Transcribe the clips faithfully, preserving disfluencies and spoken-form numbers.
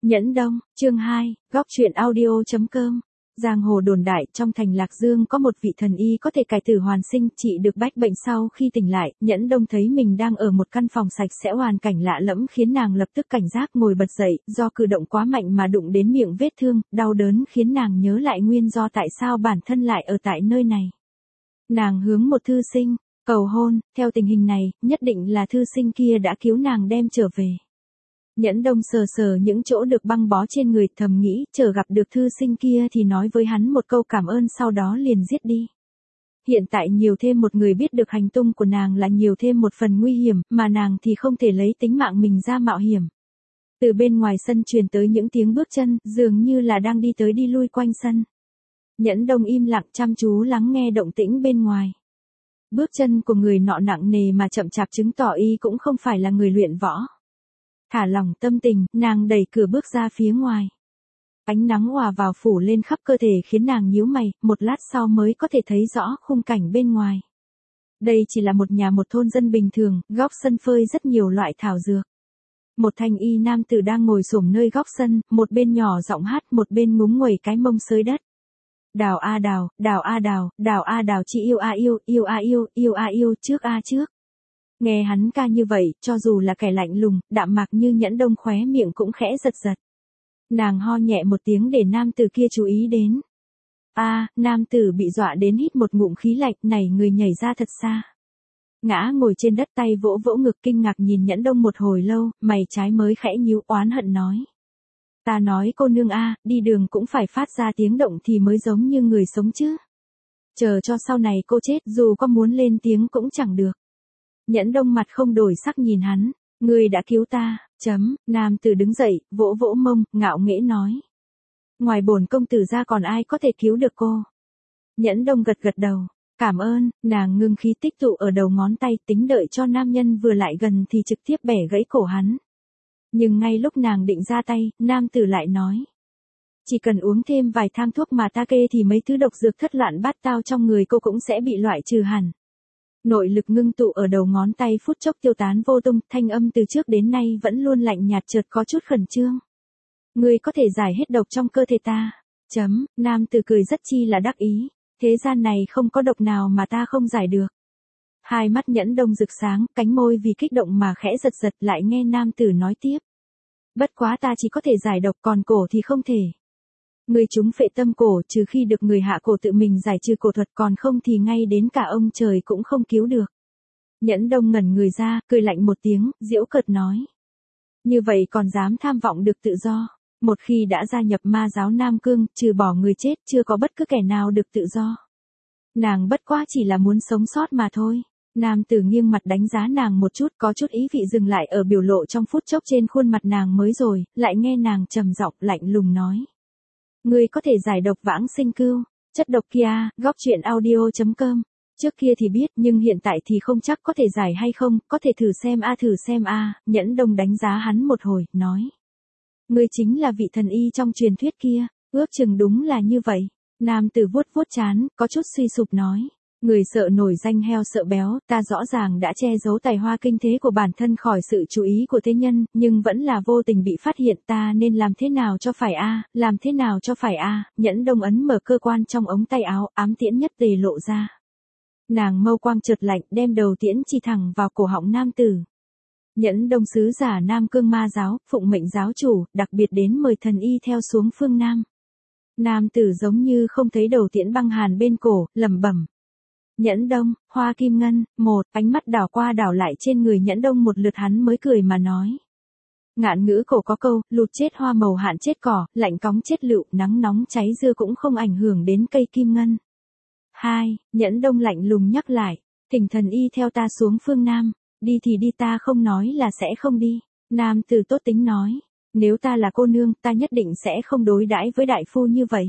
Nhẫn Đông, chương hai, góc truyện audio.com. Giang hồ đồn đại trong thành Lạc Dương có một vị thần y có thể cải tử hoàn sinh, trị được bách bệnh. Sau khi tỉnh lại, Nhẫn Đông thấy mình đang ở một căn phòng sạch sẽ, hoàn cảnh lạ lẫm khiến nàng lập tức cảnh giác ngồi bật dậy, do cử động quá mạnh mà đụng đến miệng vết thương, đau đớn khiến nàng nhớ lại nguyên do tại sao bản thân lại ở tại nơi này. Nàng hướng một thư sinh cầu hôn, theo tình hình này, nhất định là thư sinh kia đã cứu nàng đem trở về. Nhẫn Đông sờ sờ những chỗ được băng bó trên người, thầm nghĩ, chờ gặp được thư sinh kia thì nói với hắn một câu cảm ơn, sau đó liền giết đi. Hiện tại nhiều thêm một người biết được hành tung của nàng là nhiều thêm một phần nguy hiểm, mà nàng thì không thể lấy tính mạng mình ra mạo hiểm. Từ bên ngoài sân truyền tới những tiếng bước chân, dường như là đang đi tới đi lui quanh sân. Nhẫn Đông im lặng chăm chú lắng nghe động tĩnh bên ngoài. Bước chân của người nọ nặng nề mà chậm chạp, chứng tỏ y cũng không phải là người luyện võ. Thả lỏng tâm tình, nàng đẩy cửa bước ra phía ngoài. Ánh nắng hòa vào phủ lên khắp cơ thể khiến nàng nhíu mày, một lát sau mới có thể thấy rõ khung cảnh bên ngoài. Đây chỉ là một nhà một thôn dân bình thường, góc sân phơi rất nhiều loại thảo dược. Một thanh y nam tử đang ngồi xổm nơi góc sân, một bên nhỏ giọng hát, một bên ngúng nguẩy cái mông xới đất. Đào a đào, đào a đào, đào a đào, chị yêu a yêu, yêu a yêu, yêu a yêu, trước a trước. Nghe hắn ca như vậy, cho dù là kẻ lạnh lùng, đạm mạc như Nhẫn Đông, khóe miệng cũng khẽ giật giật. Nàng ho nhẹ một tiếng để nam tử kia chú ý đến. A, à, nam tử bị dọa đến hít một ngụm khí lạnh, này người nhảy ra thật xa. Ngã ngồi trên đất, tay vỗ vỗ ngực, kinh ngạc nhìn Nhẫn Đông một hồi lâu, mày trái mới khẽ nhíu, oán hận nói. Ta nói cô nương a, đi đường cũng phải phát ra tiếng động thì mới giống như người sống chứ. Chờ cho sau này cô chết, dù có muốn lên tiếng cũng chẳng được. Nhẫn Đông mặt không đổi sắc nhìn hắn, ngươi đã cứu ta, chấm, nam tử đứng dậy, vỗ vỗ mông, ngạo nghễ nói. Ngoài bổn công tử ra còn ai có thể cứu được cô? Nhẫn Đông gật gật đầu, cảm ơn, nàng ngưng khí tích tụ ở đầu ngón tay, tính đợi cho nam nhân vừa lại gần thì trực tiếp bẻ gãy cổ hắn. Nhưng ngay lúc nàng định ra tay, nam tử lại nói. Chỉ cần uống thêm vài thang thuốc mà ta kê thì mấy thứ độc dược thất loạn bát tao trong người cô cũng sẽ bị loại trừ hẳn. Nội lực ngưng tụ ở đầu ngón tay phút chốc tiêu tán vô tung, thanh âm từ trước đến nay vẫn luôn lạnh nhạt chợt có chút khẩn trương. Ngươi có thể giải hết độc trong cơ thể ta. Chấm, nam tử cười rất chi là đắc ý. Thế gian này không có độc nào mà ta không giải được. Hai mắt Nhẫn Đông rực sáng, cánh môi vì kích động mà khẽ giật giật, lại nghe nam tử nói tiếp. Bất quá ta chỉ có thể giải độc, còn cổ thì không thể. Người chúng phệ tâm cổ, trừ khi được người hạ cổ tự mình giải trừ cổ thuật, còn không thì ngay đến cả ông trời cũng không cứu được. Nhẫn Đông ngẩn người ra, cười lạnh một tiếng, giễu cợt nói. Như vậy còn dám tham vọng được tự do. Một khi đã gia nhập ma giáo Nam Cương, trừ bỏ người chết, chưa có bất cứ kẻ nào được tự do. Nàng bất quá chỉ là muốn sống sót mà thôi. Nam tử nghiêng mặt đánh giá nàng một chút, có chút ý vị dừng lại ở biểu lộ trong phút chốc trên khuôn mặt nàng mới rồi, lại nghe nàng trầm giọng lạnh lùng nói. Ngươi có thể giải độc vãng sinh cưu, chất độc kia, góc truyện audio.com. Trước kia thì biết, nhưng hiện tại thì không chắc có thể giải hay không, có thể thử xem a thử xem a. Nhẫn Đông đánh giá hắn một hồi, nói. Ngươi chính là vị thần y trong truyền thuyết kia, ước chừng đúng là như vậy. Nam tử vuốt vuốt trán, có chút suy sụp nói. Người sợ nổi danh heo sợ béo, ta rõ ràng đã che giấu tài hoa kinh thế của bản thân khỏi sự chú ý của thế nhân, nhưng vẫn là vô tình bị phát hiện, ta nên làm thế nào cho phải a, làm thế nào cho phải a. Nhẫn Đông ấn mở cơ quan trong ống tay áo, ám tiễn nhất tề lộ ra. Nàng mâu quang chợt lạnh, đem đầu tiễn chỉ thẳng vào cổ họng nam tử. Nhẫn Đông sứ giả Nam Cương ma giáo, phụng mệnh giáo chủ, đặc biệt đến mời thần y theo xuống phương Nam. Nam tử giống như không thấy đầu tiễn băng hàn bên cổ, lẩm bẩm. Nhẫn Đông, hoa kim ngân, một, ánh mắt đảo qua đảo lại trên người Nhẫn Đông một lượt, hắn mới cười mà nói. Ngạn ngữ cổ có câu, lụt chết hoa màu hạn chết cỏ, lạnh cóng chết lựu, nắng nóng cháy dưa cũng không ảnh hưởng đến cây kim ngân. Hai, Nhẫn Đông lạnh lùng nhắc lại, thỉnh thần y theo ta xuống phương Nam, đi thì đi, ta không nói là sẽ không đi. Nam tử tốt tính nói, nếu ta là cô nương, ta nhất định sẽ không đối đãi với đại phu như vậy.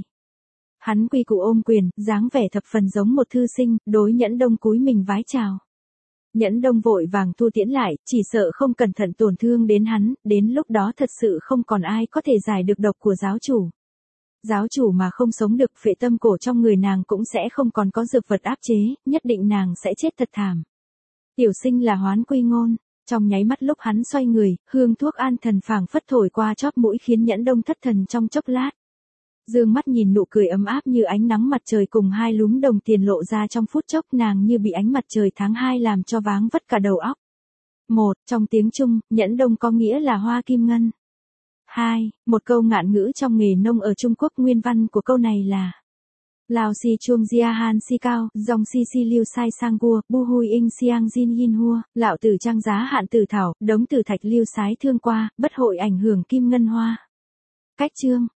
Hắn quy củ ôm quyền, dáng vẻ thập phần giống một thư sinh, đối Nhẫn Đông cúi mình vái chào. Nhẫn Đông vội vàng thu tiễn lại, chỉ sợ không cẩn thận tổn thương đến hắn, đến lúc đó thật sự không còn ai có thể giải được độc của giáo chủ. Giáo chủ mà không sống được, phệ tâm cổ trong người nàng cũng sẽ không còn có dược vật áp chế, nhất định nàng sẽ chết thật thảm. Tiểu sinh là Hoán Quy Ngôn. Trong nháy mắt lúc hắn xoay người, hương thuốc an thần phảng phất thổi qua chóp mũi khiến Nhẫn Đông thất thần trong chốc lát. Dương mắt nhìn nụ cười ấm áp như ánh nắng mặt trời cùng hai lúm đồng tiền lộ ra trong phút chốc, nàng như bị ánh mặt trời tháng hai làm cho váng vất cả đầu óc. Một, trong tiếng Trung, Nhẫn Đông có nghĩa là hoa kim ngân. Hai, một câu ngạn ngữ trong nghề nông ở Trung Quốc, nguyên văn của câu này là Lao si chuông gia han si cao, dòng si si liu sai sang vua, bu hui ing siang jin yin hua, lão tử trang giá hạn tử thảo, đống tử thạch liu sái thương qua, bất hội ảnh hưởng kim ngân hoa. Cách chương